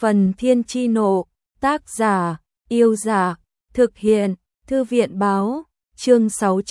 Phần Thiên Chi Nộ, tác giả, Yêu Giả, thực hiện, Thư viện báo, chương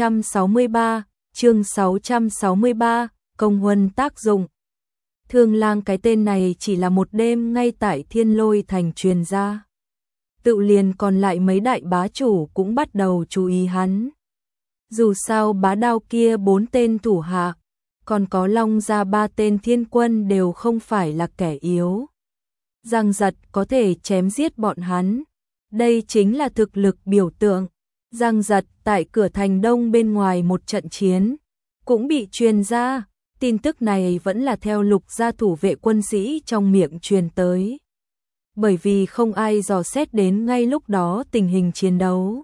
663, công huân tác dụng. Thương Lang cái tên này chỉ là một đêm ngay tại Thiên Lôi Thành truyền ra. Tự liền còn lại mấy đại bá chủ cũng bắt đầu chú ý hắn. Dù sao bá đao kia 4 tên thủ hạ, còn có Long gia 3 tên thiên quân đều không phải là kẻ yếu. Giang Giật có thể chém giết bọn hắn. Đây chính là thực lực biểu tượng. Giang Giật tại cửa thành đông bên ngoài một trận chiến, cũng bị truyền ra. Tin tức này vẫn là theo Lục gia thủ vệ quân sĩ trong miệng truyền tới. Bởi vì không ai dò xét đến ngay lúc đó tình hình chiến đấu.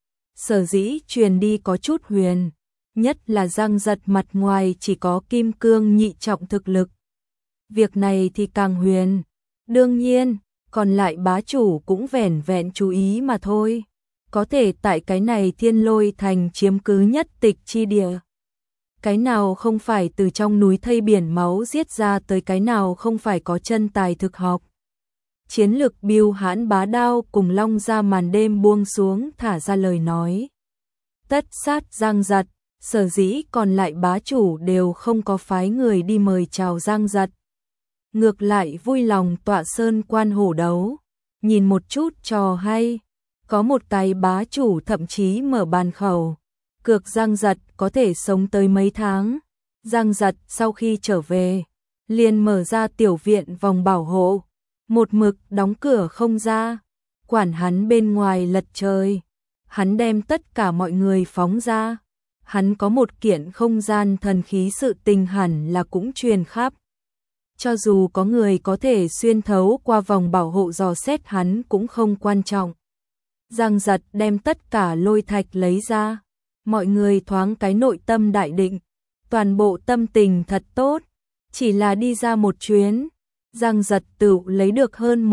Sở dĩ truyền đi có chút huyền, nhất là Giang Giật mặt ngoài chỉ có kim cương nhị trọng thực lực. Việc này thì càng huyền. Đương nhiên, còn lại bá chủ cũng vẻn vẹn chú ý mà thôi. Có thể tại cái này Thiên Lôi Thành chiếm cứ nhất tịch chi địa. Cái nào không phải từ trong núi thây biển máu giết ra tới cái nào không phải có chân tài thực học. Chiến lực Bưu Hãn bá đao cùng Long gia màn đêm buông xuống thả ra lời nói. Tất sát Giang Giật, sở dĩ còn lại bá chủ đều không có phái người đi mời chào Giang Giật. Ngược lại vui lòng tọa sơn quan hổ đấu, nhìn một chút trò hay. Có một cái bá chủ thậm chí mở bàn khẩu, cược Giang Giật có thể sống tới mấy tháng. Giang Giật sau khi trở về, liền mở ra tiểu viện vòng bảo hộ, một mực đóng cửa không ra, quản hắn bên ngoài lật trời. Hắn đem tất cả mọi người phóng ra. Hắn có một kiện không gian thần khí, sự tình hẳn là cũng truyền khắp. Cho dù có người có thể xuyên thấu qua vòng bảo hộ dò xét hắn cũng không quan trọng. Giang Giật đem tất cả lôi thạch lấy ra. Mọi người thoáng cái nội tâm đại định. Toàn bộ tâm tình thật tốt. Chỉ là đi ra một chuyến, Giang Giật tự lấy được hơn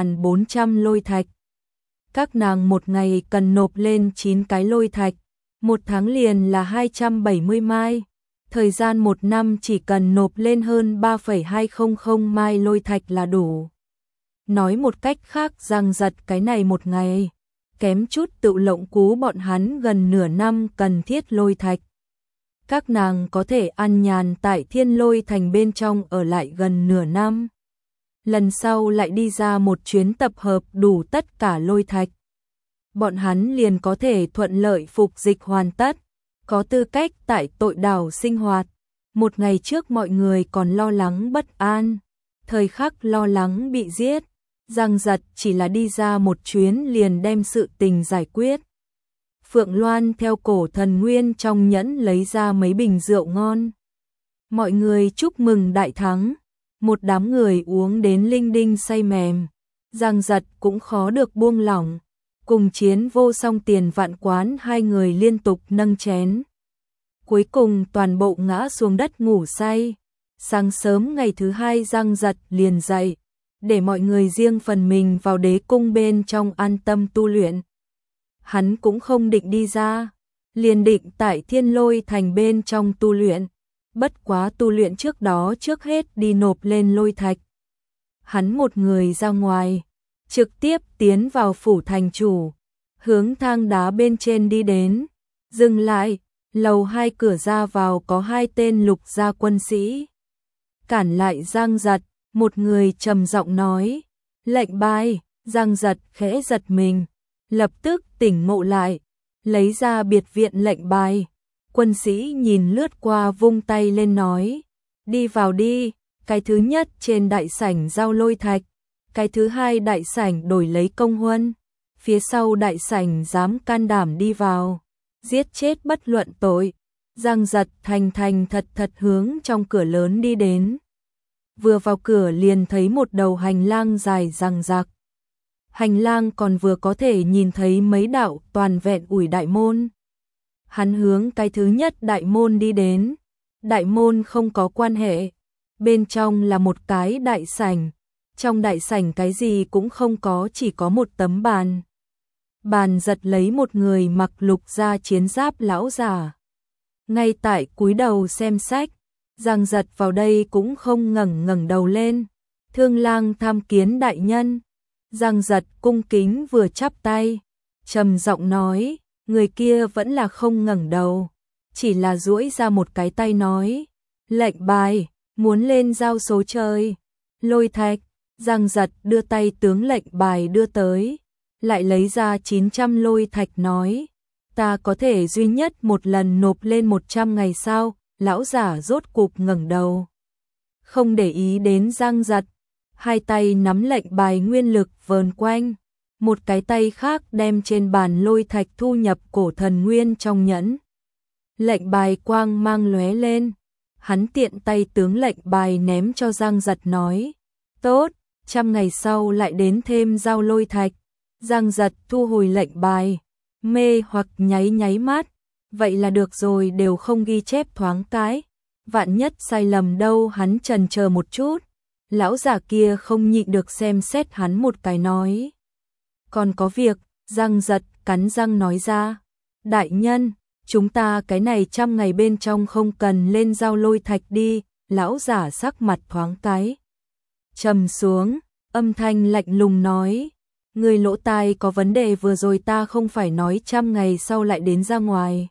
1.400 lôi thạch. Các nàng một ngày cần nộp lên 9 cái lôi thạch. Một tháng liền là 270 mai. Thời gian một năm chỉ cần nộp lên hơn 3,200 mai lôi thạch là đủ. Nói một cách khác, Giang Giật cái này một ngày, kém chút tự lộng cú bọn hắn gần nửa năm cần thiết lôi thạch. Các nàng có thể ăn nhàn tại Thiên Lôi Thành bên trong ở lại gần nửa năm. Lần sau lại đi ra một chuyến tập hợp đủ tất cả lôi thạch. Bọn hắn liền có thể thuận lợi phục dịch hoàn tất, có tư cách tại tội đảo sinh hoạt. Một ngày trước mọi người còn lo lắng bất an, thời khắc lo lắng bị giết. Giang Giật chỉ là đi ra một chuyến liền đem sự tình giải quyết. Phượng Loan theo cổ thần nguyên trong nhẫn lấy ra mấy bình rượu ngon. Mọi người chúc mừng đại thắng. Một đám người uống đến linh đinh say mềm. Giang Giật cũng khó được buông lỏng. Cùng Chiến Vô Song Tiền Vạn Quán hai người liên tục nâng chén. Cuối cùng toàn bộ ngã xuống đất ngủ say. Sáng sớm ngày thứ hai Giang Giật liền dậy, để mọi người riêng phần mình vào đế cung bên trong an tâm tu luyện. Hắn cũng không định đi ra, liền định tại Thiên Lôi Thành bên trong tu luyện. Bất quá tu luyện trước đó trước hết đi nộp lên lôi thạch. Hắn một người ra ngoài, trực tiếp tiến vào phủ thành chủ, hướng thang đá bên trên đi đến, dừng lại, lầu 2 cửa ra vào có 2 tên Lục gia quân sĩ. Cản lại Giang Giật, một người trầm giọng nói, lệnh bài. Giang Giật khẽ giật mình, lập tức tỉnh ngộ lại, lấy ra biệt viện lệnh bài. Quân sĩ nhìn lướt qua vung tay lên nói, đi vào đi. Cái thứ nhất trên đại sảnh giao lôi thạch, cái thứ hai đại sảnh đổi lấy công huân, phía sau đại sảnh dám can đảm đi vào, giết chết bất luận tội. Giang Giật thành thật thật hướng trong cửa lớn đi đến. Vừa vào cửa liền thấy một đầu hành lang dài dằng dặc. Hành lang còn vừa có thể nhìn thấy mấy đạo toàn vẹn ủi đại môn. Hắn hướng cái thứ nhất đại môn đi đến. Đại môn không có quan hệ. Bên trong là một cái đại sảnh. Trong đại sảnh cái gì cũng không có, chỉ có một tấm bàn. Bàn giật lấy một người mặc Lục gia chiến giáp lão giả. Ngay tại cúi đầu xem sách. Giang Giật vào đây cũng không ngẩng đầu lên. Thương lang tham kiến đại nhân. Giang Giật cung kính vừa chắp tay, trầm giọng nói, người kia vẫn là không ngẩng đầu, chỉ là duỗi ra một cái tay nói, lệnh bài, muốn lên giao số chơi. Lôi thạch. Giang Giật đưa tay tướng lệnh bài đưa tới, lại lấy ra 900 lôi thạch nói, ta có thể duy nhất một lần nộp lên 100 ngày sao? Lão giả rốt cục ngẩng đầu, không để ý đến Giang Giật, hai tay nắm lệnh bài nguyên lực vờn quanh, một cái tay khác đem trên bàn lôi thạch thu nhập cổ thần nguyên trong nhẫn. Lệnh bài quang mang lóe lên, hắn tiện tay tướng lệnh bài ném cho Giang Giật nói, tốt, 100 ngày sau lại đến thêm giao lôi thạch. Giang Giật thu hồi lệnh bài, mê hoặc nháy mắt, vậy là được rồi, đều không ghi chép thoáng cái, vạn nhất sai lầm đâu. Hắn chần chờ một chút, lão giả kia không nhịn được xem xét hắn một cái nói, còn có việc. Giang Giật cắn răng nói ra, đại nhân, chúng ta cái này 100 ngày bên trong không cần lên giao lôi thạch đi. Lão giả sắc mặt thoáng cái trầm xuống, âm thanh lạnh lùng nói, người lỗ tai có vấn đề, vừa rồi ta không phải nói 100 ngày sau lại đến ra ngoài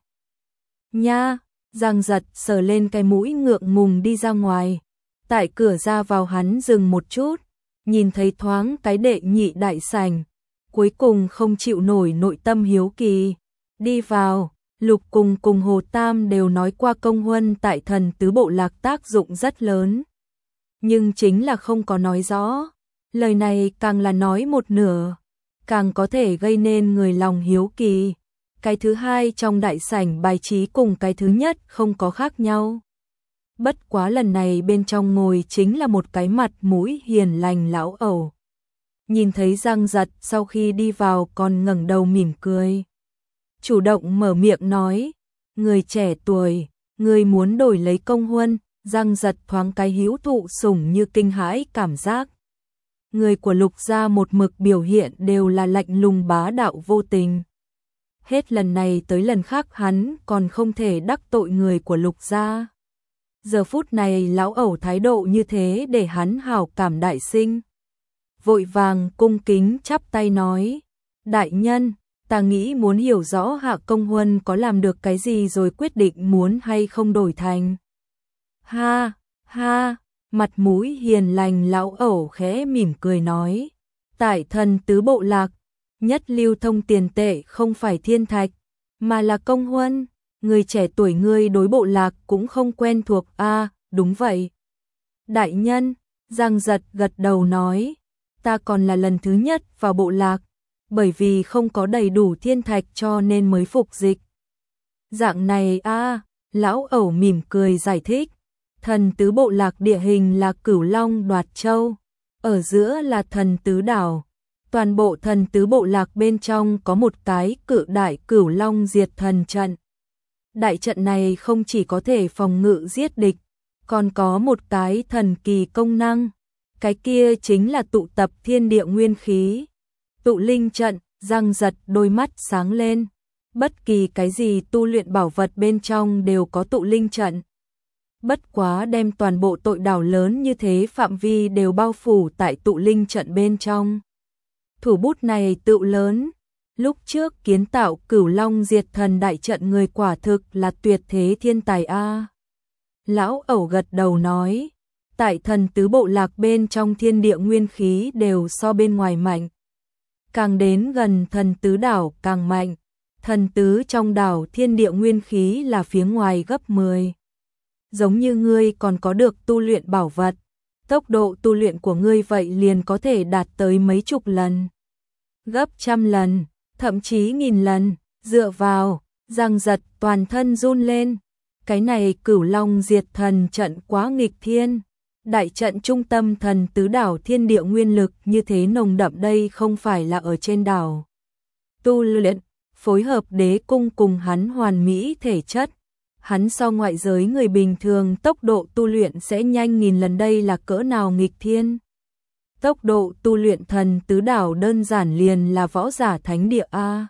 nha. Giang Giật sờ lên cái mũi ngượng ngùng đi ra ngoài, tại cửa ra vào hắn dừng một chút, nhìn thấy thoáng cái đệ nhị đại sảnh, cuối cùng không chịu nổi nội tâm hiếu kỳ, đi vào. Lục cùng Hồ Tam đều nói qua công huân tại thần tứ bộ lạc tác dụng rất lớn, nhưng chính là không có nói rõ. Lời này càng là nói một nửa, càng có thể gây nên người lòng hiếu kỳ. Cái thứ hai trong đại sảnh bài trí cùng cái thứ nhất không có khác nhau. Bất quá lần này bên trong ngồi chính là một cái mặt mũi hiền lành lão ẩu. Nhìn thấy Giang Giật sau khi đi vào còn ngẩng đầu mỉm cười, chủ động mở miệng nói, người trẻ tuổi, người muốn đổi lấy công huân. Giang Giật thoáng cái hữu thụ sủng như kinh hãi cảm giác. Người của Lục gia một mực biểu hiện đều là lạnh lùng bá đạo vô tình. Hết lần này tới lần khác hắn còn không thể đắc tội người của Lục gia. Giờ phút này lão ẩu thái độ như thế để hắn hảo cảm đại sinh. Vội vàng cung kính chắp tay nói, đại nhân, ta nghĩ muốn hiểu rõ Hạ công huân có làm được cái gì rồi quyết định muốn hay không đổi thành. Ha, ha, mặt mũi hiền lành lão ẩu khẽ mỉm cười nói, tại thần tứ bộ lạc, nhất lưu thông tiền tệ không phải thiên thạch, mà là công huân. Người trẻ tuổi ngươi đối bộ lạc cũng không quen thuộc a? Đúng vậy. Đại nhân, Giang Giật gật đầu nói, ta còn là lần thứ nhất vào bộ lạc, bởi vì không có đầy đủ thiên thạch cho nên mới phục dịch. Dạng này a? Lão ẩu mỉm cười giải thích. Thần tứ bộ lạc địa hình là Cửu Long Đoạt Châu, ở giữa là thần tứ đảo. Toàn bộ thần tứ bộ lạc bên trong có một cái cự đại Cửu Long diệt thần trận. Đại trận này không chỉ có thể phòng ngự giết địch, còn có một cái thần kỳ công năng. Cái kia chính là tụ tập thiên địa nguyên khí. Tụ linh trận. Giang Giật đôi mắt sáng lên. Bất kỳ cái gì tu luyện bảo vật bên trong đều có tụ linh trận. Bất quá đem toàn bộ tội đảo lớn như thế phạm vi đều bao phủ tại tụ linh trận bên trong. Thủ bút này tựu lớn. Lúc trước kiến tạo Cửu Long diệt thần đại trận người quả thực là tuyệt thế thiên tài a. Lão ẩu gật đầu nói, tại thần tứ bộ lạc bên trong thiên địa nguyên khí đều so bên ngoài mạnh. Càng đến gần thần tứ đảo càng mạnh. Thần tứ trong đảo thiên địa nguyên khí là phía ngoài gấp 10. Giống như ngươi còn có được tu luyện bảo vật, tốc độ tu luyện của ngươi vậy liền có thể đạt tới mấy chục lần, gấp 100 lần, thậm chí 1000 lần. Dựa vào, Giang Giật toàn thân run lên. Cái này Cửu Long diệt thần trận quá nghịch thiên. Đại trận trung tâm thần tứ đảo thiên địa nguyên lực như thế nồng đậm, đây không phải là ở trên đảo tu luyện, phối hợp đế cung cùng hắn hoàn mỹ thể chất. Hắn so ngoại giới người bình thường tốc độ tu luyện sẽ nhanh 1000 lần, đây là cỡ nào nghịch thiên. Tốc độ tu luyện thần tứ đảo đơn giản liền là võ giả thánh địa a.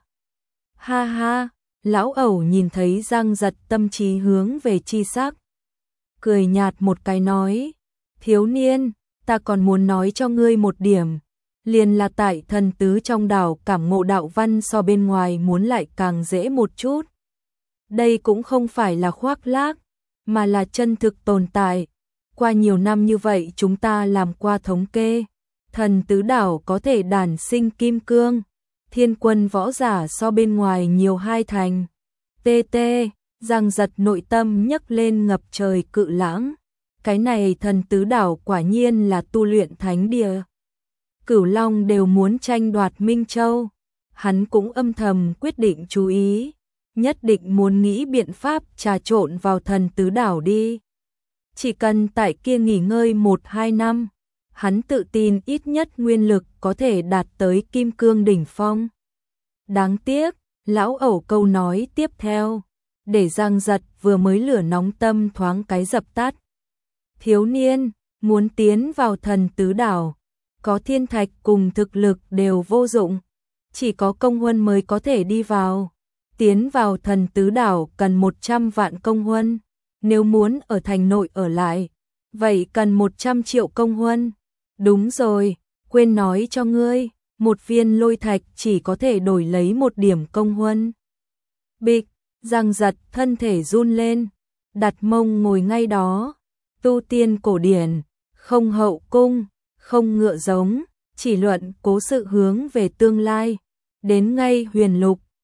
Ha ha, lão ẩu nhìn thấy Giang Giật tâm trí hướng về chi sắc, cười nhạt một cái nói, thiếu niên, ta còn muốn nói cho ngươi một điểm, liền là tại thần tứ trong đảo cảm ngộ đạo văn so bên ngoài muốn lại càng dễ một chút. Đây cũng không phải là khoác lác, mà là chân thực tồn tại. Qua nhiều năm như vậy chúng ta làm qua thống kê, thần tứ đảo có thể đản sinh kim cương, thiên quân võ giả so bên ngoài nhiều 2 thành. TT, Giang Giật nội tâm nhấc lên ngập trời cự lãng. Cái này thần tứ đảo quả nhiên là tu luyện thánh địa. Cửu Long đều muốn tranh đoạt Minh Châu. Hắn cũng âm thầm quyết định chú ý, nhất định muốn nghĩ biện pháp trà trộn vào thần tứ đảo đi. Chỉ cần tại kia nghỉ ngơi 1-2 năm, hắn tự tin ít nhất nguyên lực có thể đạt tới kim cương đỉnh phong. Đáng tiếc, lão ẩu câu nói tiếp theo, để Giang Giật vừa mới lửa nóng tâm thoáng cái dập tắt. Thiếu niên, muốn tiến vào thần tứ đảo, có thiên thạch cùng thực lực đều vô dụng, chỉ có công huân mới có thể đi vào. Tiến vào thần tứ đảo cần 100 vạn công huân, nếu muốn ở thành nội ở lại, vậy cần 100 triệu công huân. Đúng rồi, quên nói cho ngươi, một viên lôi thạch chỉ có thể đổi lấy 1 điểm công huân. Bịch, Giang Giật thân thể run lên, đặt mông ngồi ngay đó. Tu tiên cổ điển, không hậu cung, không ngựa giống, chỉ luận cố sự hướng về tương lai. Đến ngay huyền lục,